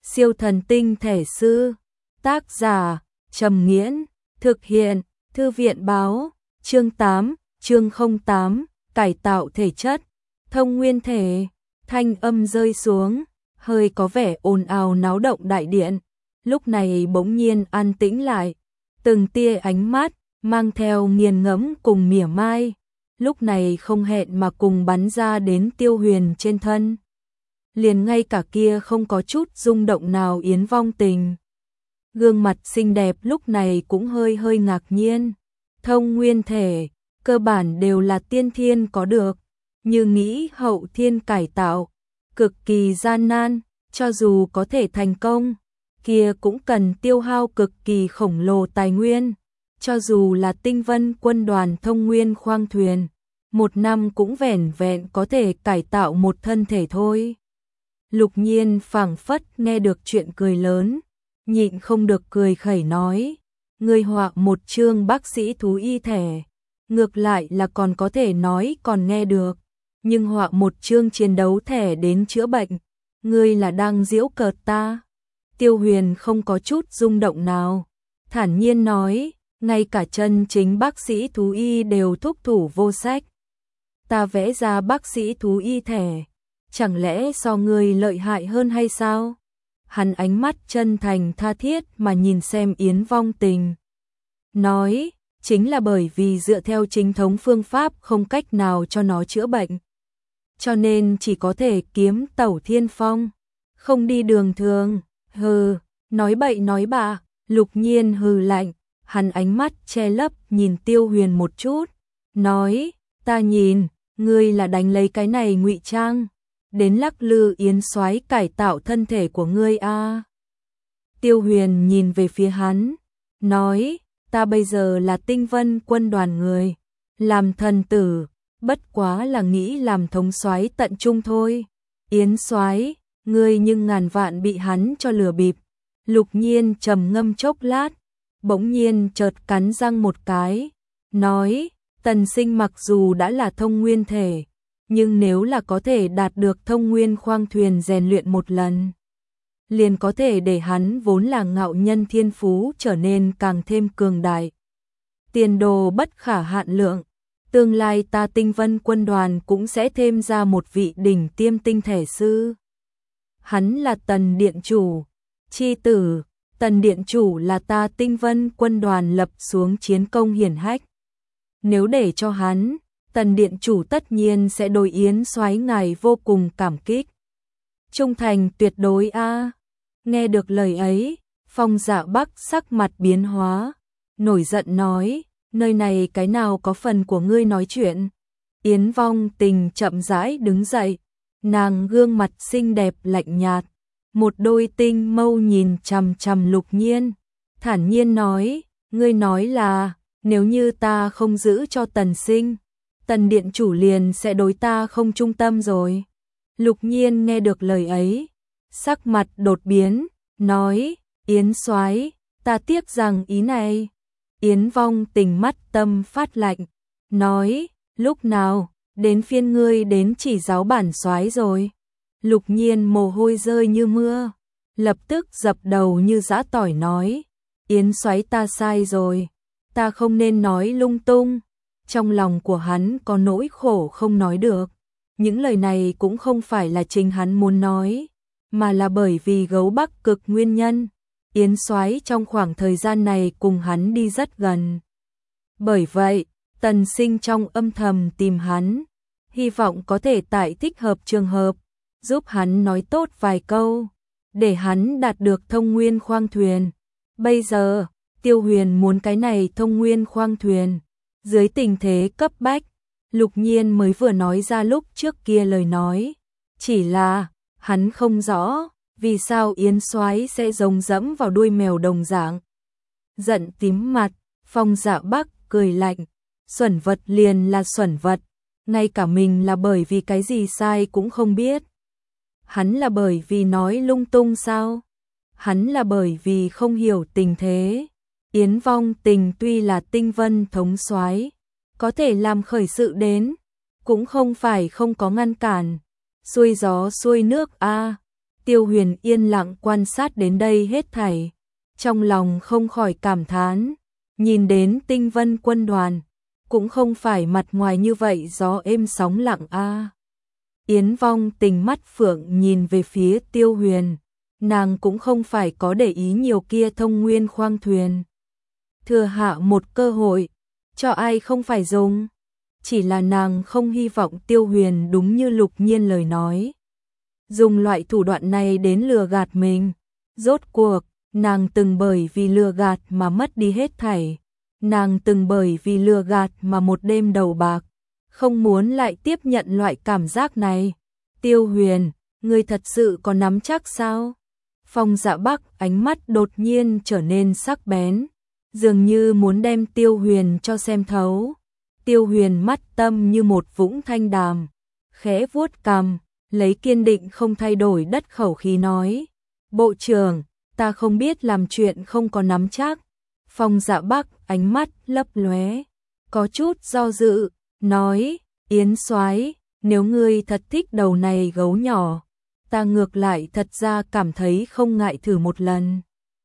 Siêu thần tinh thể sư. Tác giả Trầm Nghiễn. Thực hiện Thư viện báo. Chương 8, chương 08, cải tạo thể chất. Thông nguyên thể. Thanh âm rơi xuống, hơi có vẻ ồn ào náo động đại điện. Lúc này bỗng nhiên an tĩnh lại. Từng tia ánh mắt mang theo nghiền ngẫm cùng mỉa mai, lúc này không hẹn mà cùng bắn ra đến Tiêu Huyền trên thân. Liền ngay cả kia không có chút rung động nào Yến Vong Tình. Gương mặt xinh đẹp lúc này cũng hơi hơi ngạc nhiên. Thông nguyên thể, cơ bản đều là tiên thiên có được, như nghĩ hậu thiên cải tạo, cực kỳ gian nan, cho dù có thể thành công, kia cũng cần tiêu hao cực kỳ khổng lồ tài nguyên. Cho dù là Tinh Vân quân đoàn thông nguyên khoang thuyền, một năm cũng vẻn vẹn có thể cải tạo một thân thể thôi. Lục Nhiên phảng phất nghe được chuyện cười lớn, nhịn không được cười khẩy nói, ngươi họa một chương bác sĩ thú y thể, ngược lại là còn có thể nói còn nghe được, nhưng họa một chương chiến đấu thể đến chữa bệnh, ngươi là đang giễu cợt ta. Tiêu Huyền không có chút rung động nào, thản nhiên nói, ngay cả chân chính bác sĩ thú y đều thúc thủ vô sách. Ta vẽ ra bác sĩ thú y thể, chẳng lẽ so ngươi lợi hại hơn hay sao? Hắn ánh mắt chân thành tha thiết mà nhìn xem Yến Vong Tình. Nói, chính là bởi vì dựa theo chính thống phương pháp không cách nào cho nó chữa bệnh. Cho nên chỉ có thể kiếm tẩu thiên phong, không đi đường thường. Hừ, nói bậy nói bạ. Lục Nhiên hừ lạnh, hắn ánh mắt che lấp nhìn Tiêu Huyền một chút, nói, ta nhìn, ngươi là đánh lấy cái này ngụy trang, đến lắc lư Yến soái cải tạo thân thể của ngươi a. Tiêu Huyền nhìn về phía hắn, nói, ta bây giờ là Tinh Vân quân đoàn người, làm thần tử, bất quá là nghĩ làm thống soái tận trung thôi. Yến soái, ngươi nhưng ngàn vạn bị hắn cho lừa bịp. Lục Nhiên trầm ngâm chốc lát, bỗng nhiên chợt cắn răng một cái, nói, Tần Sinh mặc dù đã là thông nguyên thể, nhưng nếu là có thể đạt được thông nguyên khoang thuyền rèn luyện một lần, liền có thể để hắn vốn là ngạo nhân thiên phú trở nên càng thêm cường đại. Tiền đồ bất khả hạn lượng, tương lai ta Tinh Vân quân đoàn cũng sẽ thêm ra một vị đỉnh tiêm tinh thể sư. Hắn là Tần điện chủ chi tử, Tần điện chủ là ta Tinh Vân quân đoàn lập xuống chiến công hiển hách. Nếu để cho hắn, Tần điện chủ tất nhiên sẽ đối Yến soái ngài vô cùng cảm kích. Trung thành tuyệt đối a. Nghe được lời ấy, Phong Dạ Bắc sắc mặt biến hóa, nổi giận nói, nơi này cái nào có phần của ngươi nói chuyện. Yến Vong Tình chậm rãi đứng dậy, nàng gương mặt xinh đẹp lạnh nhạt, một đôi tinh mâu nhìn chằm chằm Lục Nhiên, thản nhiên nói, ngươi nói là, nếu như ta không giữ cho Tần Sinh, Tần điện chủ liền sẽ đối ta không trung tâm rồi. Lục Nhiên nghe được lời ấy, sắc mặt đột biến, nói, Yến soái, ta tiếc rằng ý này. Yến Vong Tình mắt tâm phát lạnh, nói, lúc nào, đến phiên ngươi đến chỉ giáo bản soái rồi. Lục Nhiên mồ hôi rơi như mưa, lập tức dập đầu như giã tỏi nói, Yến soái ta sai rồi, ta không nên nói lung tung. Trong lòng của hắn có nỗi khổ không nói được, những lời này cũng không phải là chính hắn muốn nói, mà là bởi vì Gấu Bắc Cực nguyên nhân. Yến soái trong khoảng thời gian này cùng hắn đi rất gần. Bởi vậy, Tần Sinh trong âm thầm tìm hắn, hy vọng có thể tại thích hợp trường hợp, giúp hắn nói tốt vài câu, để hắn đạt được thông nguyên khoang thuyền. Bây giờ, Tiêu Huyền muốn cái này thông nguyên khoang thuyền. Dưới tình thế cấp bách, Lục Nhiên mới vừa nói ra lúc trước kia lời nói. Chỉ là, hắn không rõ, vì sao Yến soái sẽ rồng dẫm vào đuôi mèo đồng dạng. Giận tím mặt, Phong Dạ Bắc cười lạnh, xuẩn vật liền là xuẩn vật, ngay cả mình là bởi vì cái gì sai cũng không biết. Hắn là bởi vì nói lung tung sao? Hắn là bởi vì không hiểu tình thế. Yến Vong Tình tuy là Tinh Vân thống soái, có thể làm khởi sự đến, cũng không phải không có ngăn cản. Xuôi gió xuôi nước a. Tiêu Huyền yên lặng quan sát đến đây hết thảy, trong lòng không khỏi cảm thán, nhìn đến Tinh Vân quân đoàn, cũng không phải mặt ngoài như vậy gió êm sóng lặng a. Yến Vong Tình mắt phượng nhìn về phía Tiêu Huyền, nàng cũng không phải có để ý nhiều kia thông nguyên khoang thuyền. Thừa hạ một cơ hội, cho ai không phải dùng, chỉ là nàng không hy vọng Tiêu Huyền đúng như Lục Nhiên lời nói, dùng loại thủ đoạn này đến lừa gạt mình. Rốt cuộc, nàng từng bởi vì lừa gạt mà mất đi hết thảy, nàng từng bởi vì lừa gạt mà một đêm đầu bạc, không muốn lại tiếp nhận loại cảm giác này. Tiêu Huyền, ngươi thật sự có nắm chắc sao? Phong Dạ Bắc ánh mắt đột nhiên trở nên sắc bén, dường như muốn đem Tiêu Huyền cho xem thấu. Tiêu Huyền mắt tâm như một vũng thanh đàm, khẽ vuốt cằm, lấy kiên định không thay đổi đất khẩu khí nói, bộ trưởng, ta không biết làm chuyện không có nắm chắc. Phong Dạ Bắc ánh mắt lấp lóe, có chút do dự, nói, Yến soái, nếu ngươi thật thích đầu này gấu nhỏ, ta ngược lại thật ra cảm thấy không ngại thử một lần.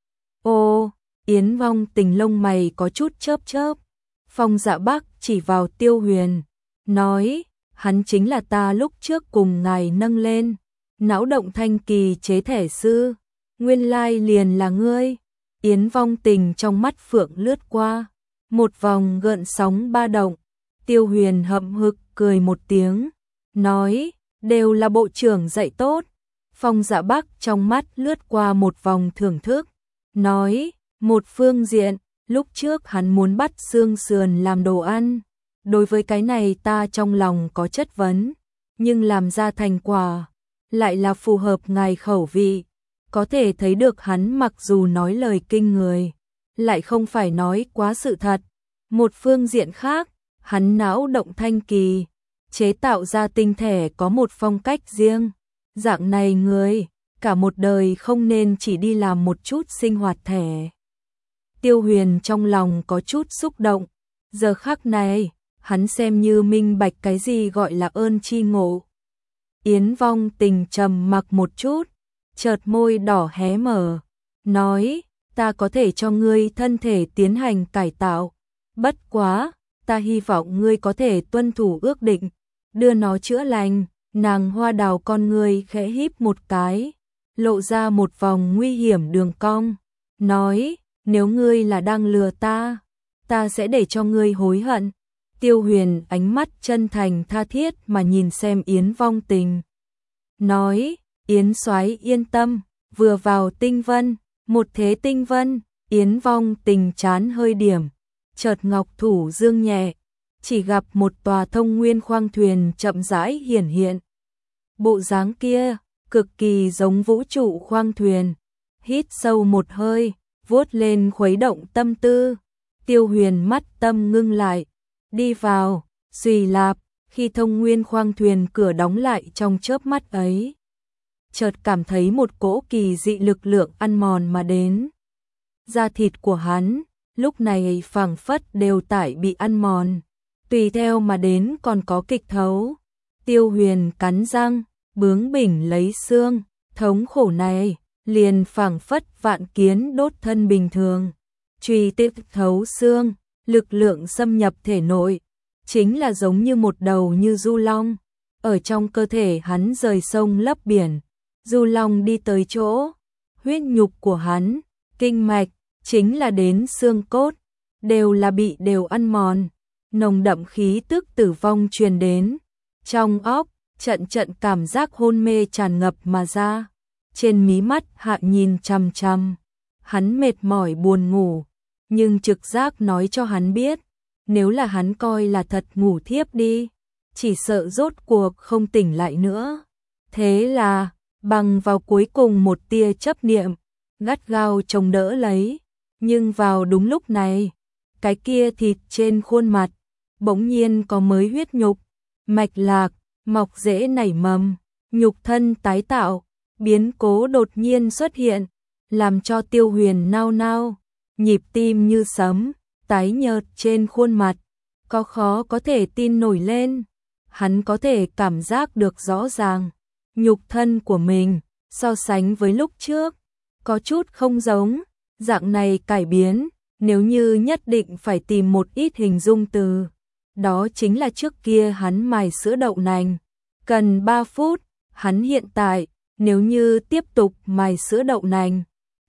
Ô, Yến Vong Tình lông mày có chút chớp chớp. Phong Dạ Bắc chỉ vào Tiêu Huyền, nói, hắn chính là ta lúc trước cùng ngài nâng lên, não động thanh kỳ chế thể sư, nguyên lai liền là ngươi. Yến Vong Tình trong mắt phượng lướt qua, một vòng gợn sóng ba động. Tiêu Huyền hậm hực cười một tiếng, nói, đều là bộ trưởng dạy tốt. Phong Dạ Bắc trong mắt lướt qua một vòng thưởng thức, nói, một phương diện, lúc trước hắn muốn bắt xương sườn làm đồ ăn, đối với cái này ta trong lòng có chất vấn, nhưng làm ra thành quả lại là phù hợp ngài khẩu vị, có thể thấy được hắn mặc dù nói lời kinh người, lại không phải nói quá sự thật. Một phương diện khác, hắn não động thanh kỳ, chế tạo ra tinh thể có một phong cách riêng, dạng này người, cả một đời không nên chỉ đi làm một chút sinh hoạt thể. Tiêu Huyền trong lòng có chút xúc động, giờ khắc này, hắn xem như minh bạch cái gì gọi là ơn chi ngộ. Yến Vong Tình trầm mặc một chút, chợt môi đỏ hé mở, nói, ta có thể cho ngươi thân thể tiến hành cải tạo, bất quá, ta hy vọng ngươi có thể tuân thủ ước định, đưa nó chữa lành. Nàng hoa đào con ngươi khẽ híp một cái, lộ ra một vòng nguy hiểm đường cong, nói, nếu ngươi là đang lừa ta, ta sẽ để cho ngươi hối hận. Tiêu Huyền ánh mắt chân thành tha thiết mà nhìn xem Yến Vong Tình, nói, Yến soái yên tâm, vừa vào tinh vân, một thế tinh vân. Yến Vong Tình chán hơi điểm, chợt ngọc thủ dương nhẹ, chỉ gặp một tòa thông nguyên khoang thuyền chậm rãi hiển hiện. Bộ dáng kia, cực kỳ giống vũ trụ khoang thuyền. Hít sâu một hơi, vuốt lên khuấy động tâm tư. Tiêu Huyền mắt tâm ngưng lại, đi vào, xùy lạp, khi thông nguyên khoang thuyền cửa đóng lại trong chớp mắt ấy. Chợt cảm thấy một cỗ kỳ dị lực lượng ăn mòn mà đến. Da thịt của hắn, lúc này phảng phất đều tại bị ăn mòn. Tùy theo mà đến còn có kịch thấu. Tiêu Huyền cắn răng, bướng bỉnh lấy xương, thống khổ này, liền phảng phất vạn kiến đốt thân bình thường. Truy tiếp thấu xương, lực lượng xâm nhập thể nội, chính là giống như một đầu như du long. Ở trong cơ thể hắn rời sông lấp biển, du long đi tới chỗ, huyết nhục của hắn, kinh mạch, chính là đến xương cốt, đều là bị đều ăn mòn. Nồng đậm khí tức tử vong truyền đến, trong óc, trận trận cảm giác hôn mê tràn ngập mà ra. Trên mí mắt hạ nhìn chằm chằm, hắn mệt mỏi buồn ngủ, nhưng trực giác nói cho hắn biết, nếu là hắn coi là thật ngủ thiếp đi, chỉ sợ rốt cuộc không tỉnh lại nữa. Thế là, bằng vào cuối cùng một tia chấp niệm, gắt gao chống đỡ lấy, nhưng vào đúng lúc này, cái kia thịt trên khuôn mặt bỗng nhiên có mới huyết nhục, mạch lạc, mọc rễ nảy mầm, nhục thân tái tạo, biến cố đột nhiên xuất hiện, làm cho Tiêu Huyền nao nao, nhịp tim như sấm, tái nhợt trên khuôn mặt, có khó có thể tin nổi lên. Hắn có thể cảm giác được rõ ràng, nhục thân của mình So sánh với lúc trước, có chút không giống, dạng này cải biến, nếu như nhất định phải tìm một ít hình dung từ. Đó chính là trước kia hắn mài sữa đậu nành, cần 3 phút, hắn hiện tại, nếu như tiếp tục mài sữa đậu nành,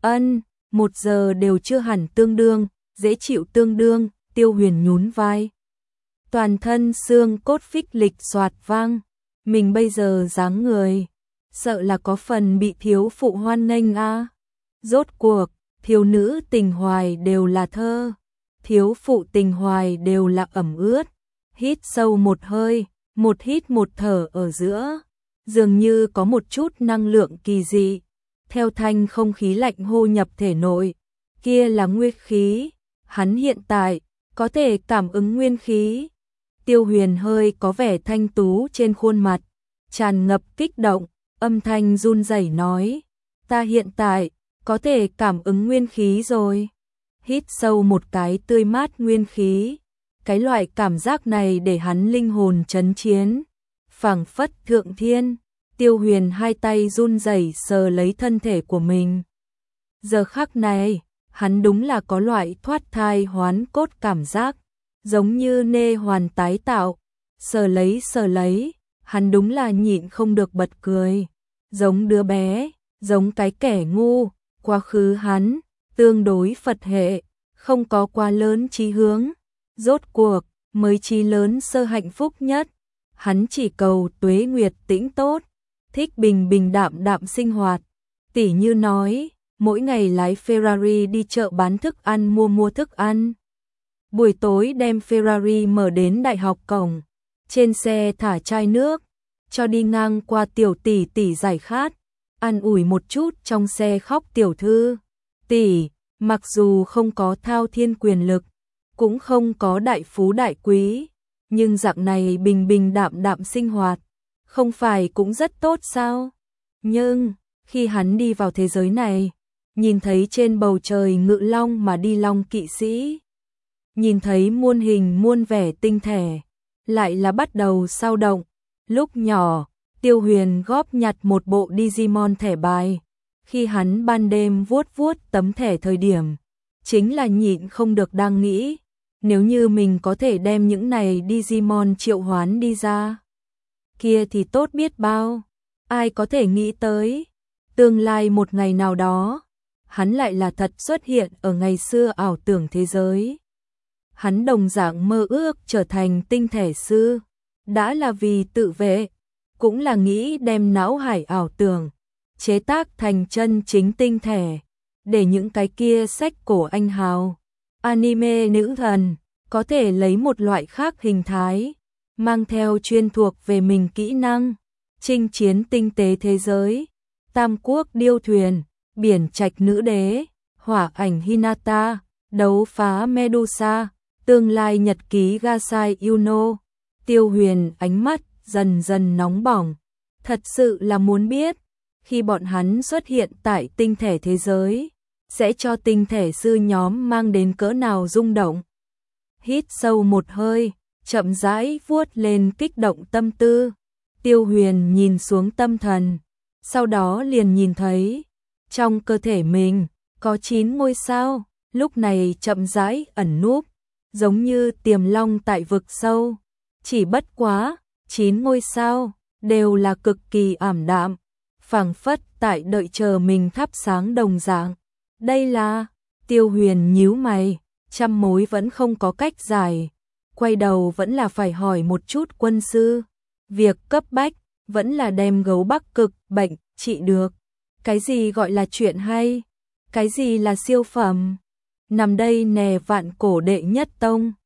1 giờ đều chưa hẳn tương đương, dễ chịu tương đương, Tiêu Huyền nhún vai. Toàn thân xương cốt phích lịch xoạt vang, mình bây giờ dáng người, sợ là có phần bị thiếu phụ hoan nghênh a. Rốt cuộc, thiếu nữ tình hoài đều là thơ, thiếu phụ tình hoài đều là ẩm ướt. Hít sâu một hơi, một hít một thở ở giữa, dường như có một chút năng lượng kỳ dị, theo thanh không khí lạnh hô nhập thể nội, kia là nguyên khí, hắn hiện tại có thể cảm ứng nguyên khí. Tiêu Huyền hơi có vẻ thanh tú trên khuôn mặt, tràn ngập kích động, âm thanh run rẩy nói, ta hiện tại có thể cảm ứng nguyên khí rồi. Hít sâu một cái tươi mát nguyên khí, cái loại cảm giác này để hắn linh hồn chấn chiến, phảng phất thượng thiên. Tiêu Huyền hai tay run rẩy sờ lấy thân thể của mình. Giờ khắc này, hắn đúng là có loại thoát thai hoán cốt cảm giác, giống như nê hoàn tái tạo, sờ lấy, hắn đúng là nhịn không được bật cười, giống đứa bé, giống cái kẻ ngu, quá khứ hắn, tương đối Phật hệ, không có quá lớn chí hướng, rốt cuộc, mới chí lớn sơ hạnh phúc nhất, hắn chỉ cầu tuế nguyệt tĩnh tốt, thích bình bình đạm đạm sinh hoạt, tỉ như nói, mỗi ngày lái Ferrari đi chợ bán thức ăn mua thức ăn. Buổi tối đem Ferrari mở đến đại học cổng, trên xe thả chai nước, cho đi ngang qua tiểu tỷ tỷ giải khát, ăn ủi một chút trong xe khóc tiểu thư. Tỷ, mặc dù không có thao thiên quyền lực, cũng không có đại phú đại quý, nhưng dạng này bình bình đạm đạm sinh hoạt, không phải cũng rất tốt sao? Nhưng, khi hắn đi vào thế giới này, nhìn thấy trên bầu trời ngự long mà đi long kỵ sĩ, nhìn thấy muôn hình muôn vẻ tinh thể, lại là bắt đầu sao động. Lúc nhỏ, Tiêu Huyền góp nhặt một bộ Digimon thẻ bài, khi hắn ban đêm vuốt vuốt tấm thẻ thời điểm, chính là nhịn không được đang nghĩ, nếu như mình có thể đem những này Digimon triệu hoán đi ra, kia thì tốt biết bao. Ai có thể nghĩ tới, tương lai một ngày nào đó, hắn lại là thật xuất hiện ở ngày xưa ảo tưởng thế giới. Hắn đồng dạng mơ ước trở thành tinh thể sư, đã là vì tự vệ, cũng là nghĩ đem não hải ảo tưởng, chế tác thành chân chính tinh thể, để những cái kia sách cổ anh hào, anime nữ thần, có thể lấy một loại khác hình thái, mang theo chuyên thuộc về mình kỹ năng, chinh chiến tinh tế thế giới, tam quốc điêu thuyền, biển trạch nữ đế, hỏa ảnh Hinata, đấu phá Medusa, tương lai nhật ký Gasai Yuno. Tiêu Huyền ánh mắt dần dần nóng bỏng, thật sự là muốn biết, khi bọn hắn xuất hiện tại tinh thể thế giới, sẽ cho tinh thể sư nhóm mang đến cỡ nào rung động. Hít sâu một hơi, chậm rãi vuốt lên kích động tâm tư. Tiêu Huyền nhìn xuống tâm thần, sau đó liền nhìn thấy, trong cơ thể mình, có 9 ngôi sao, lúc này chậm rãi ẩn núp, giống như tiềm long tại vực sâu. Chỉ bất quá, 9 ngôi sao, đều là cực kỳ ảm đạm, phảng phất tại đợi chờ mình thắp sáng đồng dạng. Đây là, Tiêu Huyền nhíu mày, trăm mối vẫn không có cách giải, quay đầu vẫn là phải hỏi một chút quân sư. Việc cấp bách, vẫn là đem gấu Bắc Cực bệnh trị được. Cái gì gọi là chuyện hay? Cái gì là siêu phẩm? Nằm đây nè vạn cổ đệ nhất tông.